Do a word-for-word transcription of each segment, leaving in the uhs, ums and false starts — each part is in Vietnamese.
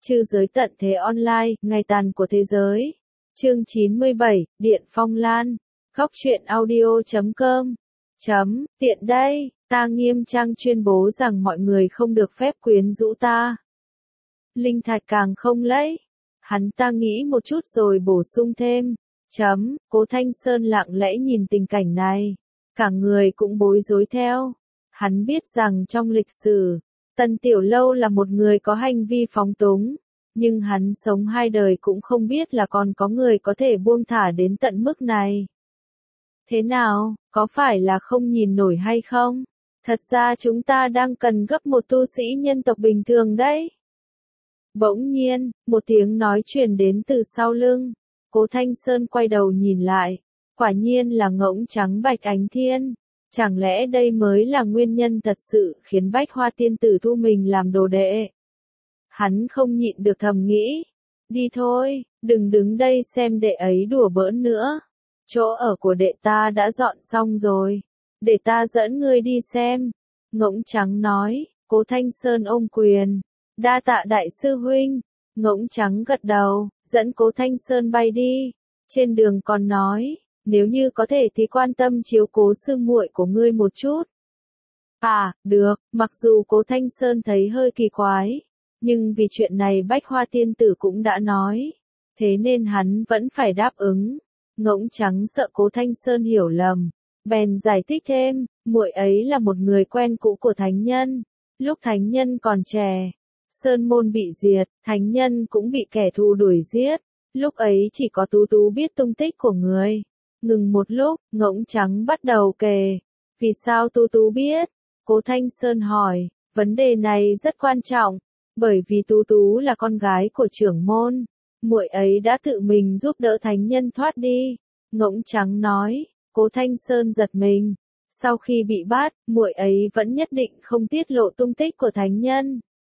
Trư giới tận thế online, ngày tàn của thế giới. Chương chín mươi bảy, Điện Phong Lan. Góc truyện audio chấm com. Chấm, tiện đây, ta nghiêm trang tuyên bố rằng mọi người không được phép quyến rũ ta. Linh thạch càng không lấy. Hắn ta nghĩ một chút rồi bổ sung thêm. Chấm, Cố Thanh Sơn lặng lẽ nhìn tình cảnh này. Cả người cũng bối rối theo. Hắn biết rằng trong lịch sử, Tần Tiểu Lâu là một người có hành vi phóng túng, nhưng hắn sống hai đời cũng không biết là còn có người có thể buông thả đến tận mức này. Thế nào, có phải là không nhìn nổi hay không? Thật ra chúng ta đang cần gấp một tu sĩ nhân tộc bình thường đấy. Bỗng nhiên, một tiếng nói truyền đến từ sau lưng. Cố Thanh Sơn quay đầu nhìn lại, quả nhiên là Ngỗng Trắng Bạch Ánh Thiên. Chẳng lẽ đây mới là nguyên nhân thật sự khiến Bách Hoa Tiên Tử thu mình làm đồ đệ? Hắn không nhịn được thầm nghĩ. Đi thôi, đừng đứng đây xem đệ ấy đùa bỡn nữa. Chỗ ở của đệ ta đã dọn xong rồi. Để ta dẫn ngươi đi xem. Ngỗng Trắng nói. Cố Thanh Sơn ôm quyền. Đa tạ đại sư huynh. Ngỗng Trắng gật đầu, dẫn Cố Thanh Sơn bay đi. Trên đường còn nói. Nếu như có thể thì quan tâm chiếu cố sư muội của ngươi một chút. À, được, mặc dù Cố Thanh Sơn thấy hơi kỳ quái, nhưng vì chuyện này Bách Hoa Tiên Tử cũng đã nói, thế nên hắn vẫn phải đáp ứng. Ngỗng Trắng sợ Cố Thanh Sơn hiểu lầm, bèn giải thích thêm, muội ấy là một người quen cũ của thánh nhân, lúc thánh nhân còn trẻ, sơn môn bị diệt, thánh nhân cũng bị kẻ thù đuổi giết, lúc ấy chỉ có Tú Tú biết tung tích của người. Ngừng một lúc, Ngỗng Trắng bắt đầu kể. Vì sao Tú Tú biết? Cố Thanh Sơn hỏi. Vấn đề này rất quan trọng. Bởi vì Tú Tú là con gái của trưởng môn. Muội ấy đã tự mình giúp đỡ thánh nhân thoát đi. Ngỗng Trắng nói. Cố Thanh Sơn giật mình. Sau khi bị bắt, muội ấy vẫn nhất định không tiết lộ tung tích của thánh nhân.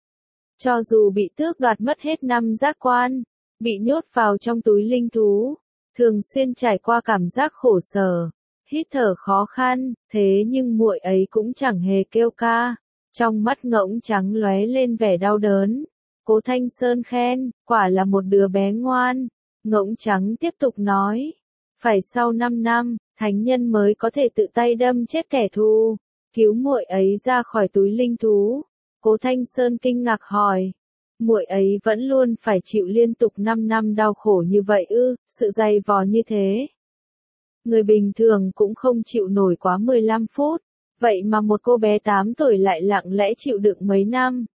Cho dù bị tước đoạt mất hết năm giác quan, bị nhốt vào trong túi linh thú, thường xuyên trải qua cảm giác khổ sở, hít thở khó khăn, thế nhưng muội ấy cũng chẳng hề kêu ca. Trong mắt Ngỗng Trắng lóe lên vẻ đau đớn. Cố Thanh Sơn khen, quả là một đứa bé ngoan. Ngỗng Trắng tiếp tục nói, phải sau năm năm, thánh nhân mới có thể tự tay đâm chết kẻ thù, cứu muội ấy ra khỏi túi linh thú. Cố Thanh Sơn kinh ngạc hỏi. Muội ấy vẫn luôn phải chịu liên tục năm năm đau khổ như vậy ư, sự dày vò như thế. Người bình thường cũng không chịu nổi quá mười lăm phút, vậy mà một cô bé tám tuổi lại lặng lẽ chịu đựng mấy năm.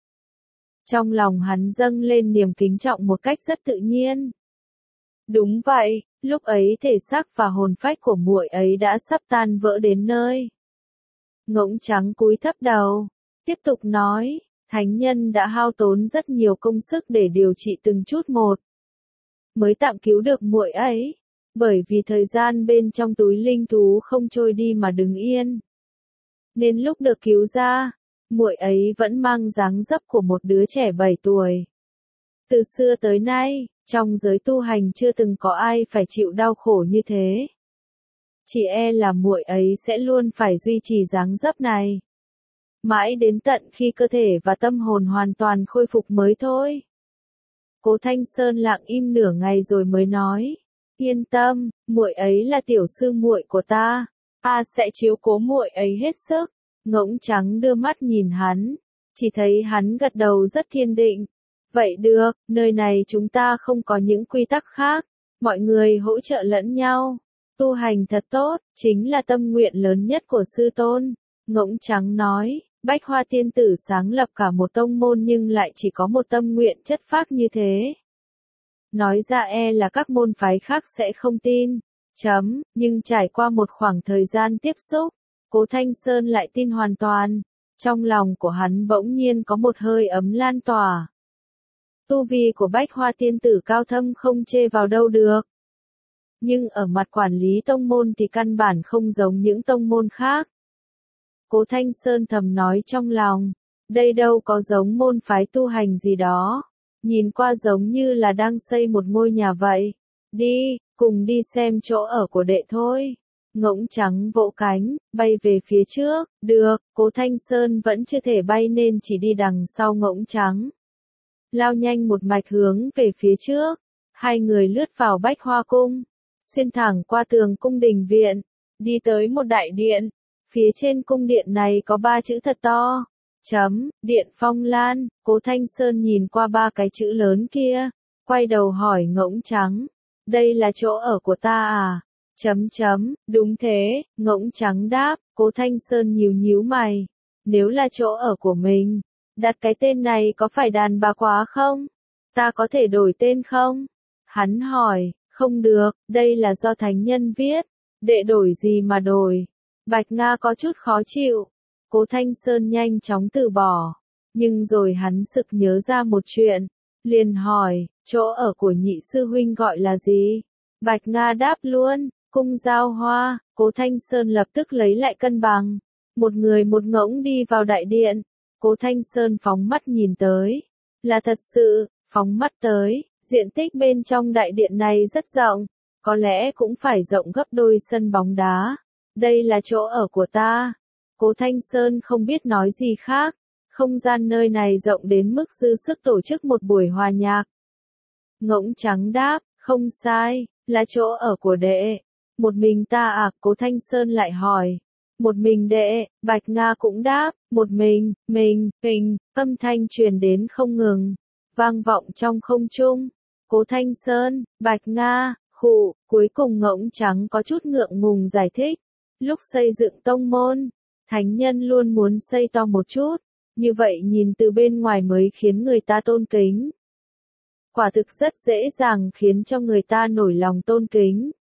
Trong lòng hắn dâng lên niềm kính trọng một cách rất tự nhiên. Đúng vậy, lúc ấy thể xác và hồn phách của muội ấy đã sắp tan vỡ đến nơi. Ngỗng Trắng cúi thấp đầu, tiếp tục nói. Thánh nhân đã hao tốn rất nhiều công sức để điều trị từng chút một, mới tạm cứu được muội ấy, bởi vì thời gian bên trong túi linh thú không trôi đi mà đứng yên. Nên lúc được cứu ra, muội ấy vẫn mang dáng dấp của một đứa trẻ bảy tuổi. Từ xưa tới nay, trong giới tu hành chưa từng có ai phải chịu đau khổ như thế. Chỉ e là muội ấy sẽ luôn phải duy trì dáng dấp này. Mãi đến tận khi cơ thể và tâm hồn hoàn toàn khôi phục mới thôi. Cố Thanh Sơn lặng im nửa ngày rồi mới nói. Yên tâm, muội ấy là tiểu sư muội của ta. Ta sẽ chiếu cố muội ấy hết sức. Ngỗng Trắng đưa mắt nhìn hắn. Chỉ thấy hắn gật đầu rất kiên định. Vậy được, nơi này chúng ta không có những quy tắc khác. Mọi người hỗ trợ lẫn nhau. Tu hành thật tốt, chính là tâm nguyện lớn nhất của sư tôn. Ngỗng Trắng nói. Bách Hoa Tiên Tử sáng lập cả một tông môn nhưng lại chỉ có một tâm nguyện chất phác như thế. Nói ra e là các môn phái khác sẽ không tin. Chấm, nhưng trải qua một khoảng thời gian tiếp xúc, Cố Thanh Sơn lại tin hoàn toàn. Trong lòng của hắn bỗng nhiên có một hơi ấm lan tỏa. Tu vi của Bách Hoa Tiên Tử cao thâm không chê vào đâu được. Nhưng ở mặt quản lý tông môn thì căn bản không giống những tông môn khác. Cố Thanh Sơn thầm nói trong lòng, đây đâu có giống môn phái tu hành gì đó, nhìn qua giống như là đang xây một ngôi nhà vậy. Đi, cùng đi xem chỗ ở của đệ thôi. Ngỗng Trắng vỗ cánh, bay về phía trước. Được, Cố Thanh Sơn vẫn chưa thể bay nên chỉ đi đằng sau Ngỗng Trắng. lao nhanh một mạch hướng về phía trước. Hai người lướt vào Bách Hoa Cung, xuyên thẳng qua tường cung đình viện, đi tới một đại điện. Phía trên cung điện này có ba chữ thật to. Chấm, Điện Phong Lan. Cố Thanh Sơn nhìn qua ba cái chữ lớn kia, quay đầu hỏi Ngỗng Trắng. Đây là chỗ ở của ta à? Chấm chấm, đúng thế, Ngỗng Trắng đáp. Cố Thanh Sơn nhíu nhíu mày. Nếu là chỗ ở của mình, đặt cái tên này có phải đàn bà quá không? Ta có thể đổi tên không? Hắn hỏi, không được, đây là do thánh nhân viết. Đệ đổi gì mà đổi? Bạch Nga có chút khó chịu. Cố Thanh Sơn nhanh chóng từ bỏ. Nhưng rồi hắn sực nhớ ra một chuyện. Liền hỏi, chỗ ở của nhị sư huynh gọi là gì? Bạch Nga đáp luôn, Cung Giao Hoa. Cố Thanh Sơn lập tức lấy lại cân bằng. Một người một ngỗng đi vào đại điện. Cố Thanh Sơn phóng mắt nhìn tới. Là thật sự, phóng mắt tới, diện tích bên trong đại điện này rất rộng. Có lẽ cũng phải rộng gấp đôi sân bóng đá. Đây là chỗ ở của ta. Cố Thanh Sơn không biết nói gì khác. Không gian nơi này rộng đến mức dư sức tổ chức một buổi hòa nhạc. Ngỗng Trắng đáp, không sai, là chỗ ở của đệ. Một mình ta à? Cố Thanh Sơn lại hỏi. Một mình đệ. Bạch Nga cũng đáp, một mình, mình, mình. Âm thanh truyền đến không ngừng, vang vọng trong không trung. Cố Thanh Sơn, Bạch Nga, khụ. Cuối cùng Ngỗng Trắng có chút ngượng ngùng giải thích. Lúc xây dựng tông môn, thánh nhân luôn muốn xây to một chút, như vậy nhìn từ bên ngoài mới khiến người ta tôn kính. Quả thực rất dễ dàng khiến cho người ta nổi lòng tôn kính.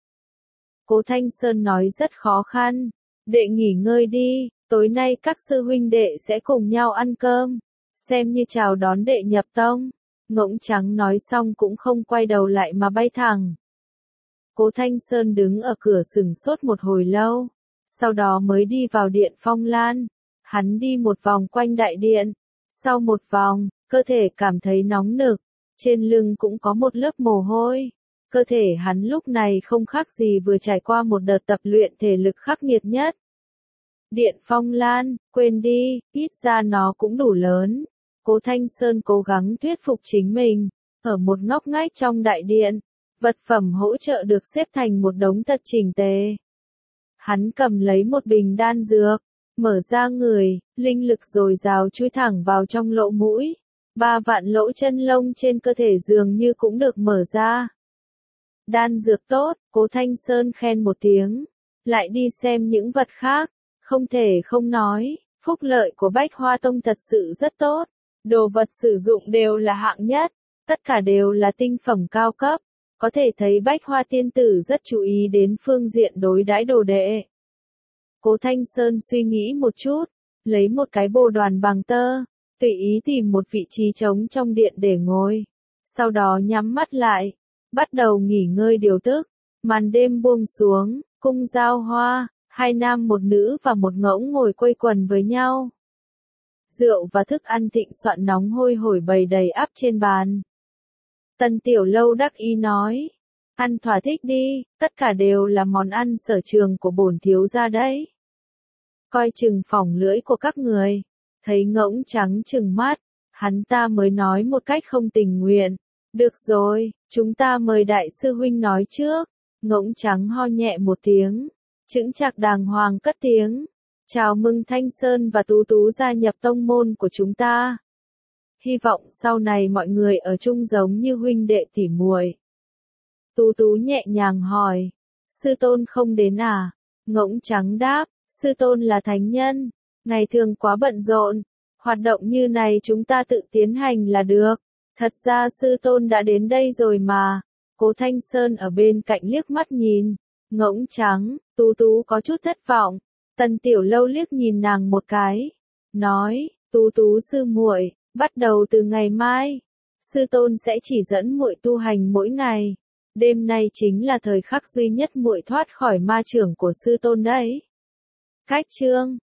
Cố Thanh Sơn nói rất khó khăn. Đệ nghỉ ngơi đi, tối nay các sư huynh đệ sẽ cùng nhau ăn cơm, xem như chào đón đệ nhập tông. Ngỗng Trắng nói xong cũng không quay đầu lại mà bay thẳng. Cố Thanh Sơn đứng ở cửa sừng sốt một hồi lâu, sau đó mới đi vào điện Phong Lan. Hắn đi một vòng quanh đại điện, sau một vòng, cơ thể cảm thấy nóng nực, trên lưng cũng có một lớp mồ hôi. Cơ thể hắn lúc này không khác gì vừa trải qua một đợt tập luyện thể lực khắc nghiệt nhất. Điện Phong Lan, quên đi, ít ra nó cũng đủ lớn. Cố Thanh Sơn cố gắng thuyết phục chính mình. Ở một ngóc ngách trong đại điện, vật phẩm hỗ trợ được xếp thành một đống thật chỉnh tề. Hắn cầm lấy một bình đan dược, mở ra người, linh lực dồi dào chui thẳng vào trong lỗ mũi. Ba vạn lỗ chân lông trên cơ thể dường như cũng được mở ra. Đan dược tốt, Cố Thanh Sơn khen một tiếng. Lại đi xem những vật khác. Không thể không nói, phúc lợi của Bách Hoa Tông thật sự rất tốt. Đồ vật sử dụng đều là hạng nhất, tất cả đều là tinh phẩm cao cấp. Có thể thấy Bách Hoa tiên tử rất chú ý đến phương diện đối đãi đồ đệ. Cố Thanh Sơn suy nghĩ một chút, lấy một cái bồ đoàn bằng tơ, tùy ý tìm một vị trí trống trong điện để ngồi. Sau đó nhắm mắt lại, bắt đầu nghỉ ngơi điều tức. Màn đêm buông xuống, Cung Giao Hoa, hai nam một nữ và một ngỗng ngồi quây quần với nhau. Rượu và thức ăn thịnh soạn nóng hôi hổi bày đầy ắp trên bàn. Tần Tiểu Lâu đắc ý nói, ăn thỏa thích đi, tất cả đều là món ăn sở trường của bổn thiếu gia đấy. Coi chừng phỏng lưỡi của các người. Thấy Ngỗng Trắng trừng mắt, hắn ta mới nói một cách không tình nguyện. Được rồi, chúng ta mời đại sư huynh nói trước. Ngỗng Trắng ho nhẹ một tiếng, chững chạc đàng hoàng cất tiếng. Chào mừng Thanh Sơn và Tú Tú gia nhập tông môn của chúng ta. Hy vọng sau này mọi người ở chung giống như huynh đệ tỉ muội. Tú Tú nhẹ nhàng hỏi, sư tôn không đến à? Ngỗng Trắng đáp, sư tôn là thánh nhân, ngày thường quá bận rộn, hoạt động như này chúng ta tự tiến hành là được. Thật ra sư tôn đã đến đây rồi mà. Cố Thanh Sơn ở bên cạnh liếc mắt nhìn Ngỗng Trắng. Tú Tú có chút thất vọng. Tần Tiểu Lâu liếc nhìn nàng một cái, nói, Tú Tú sư muội, bắt đầu từ ngày mai, sư tôn sẽ chỉ dẫn muội tu hành mỗi ngày. Đêm nay chính là thời khắc duy nhất muội thoát khỏi ma chưởng của sư tôn đấy. Cách chương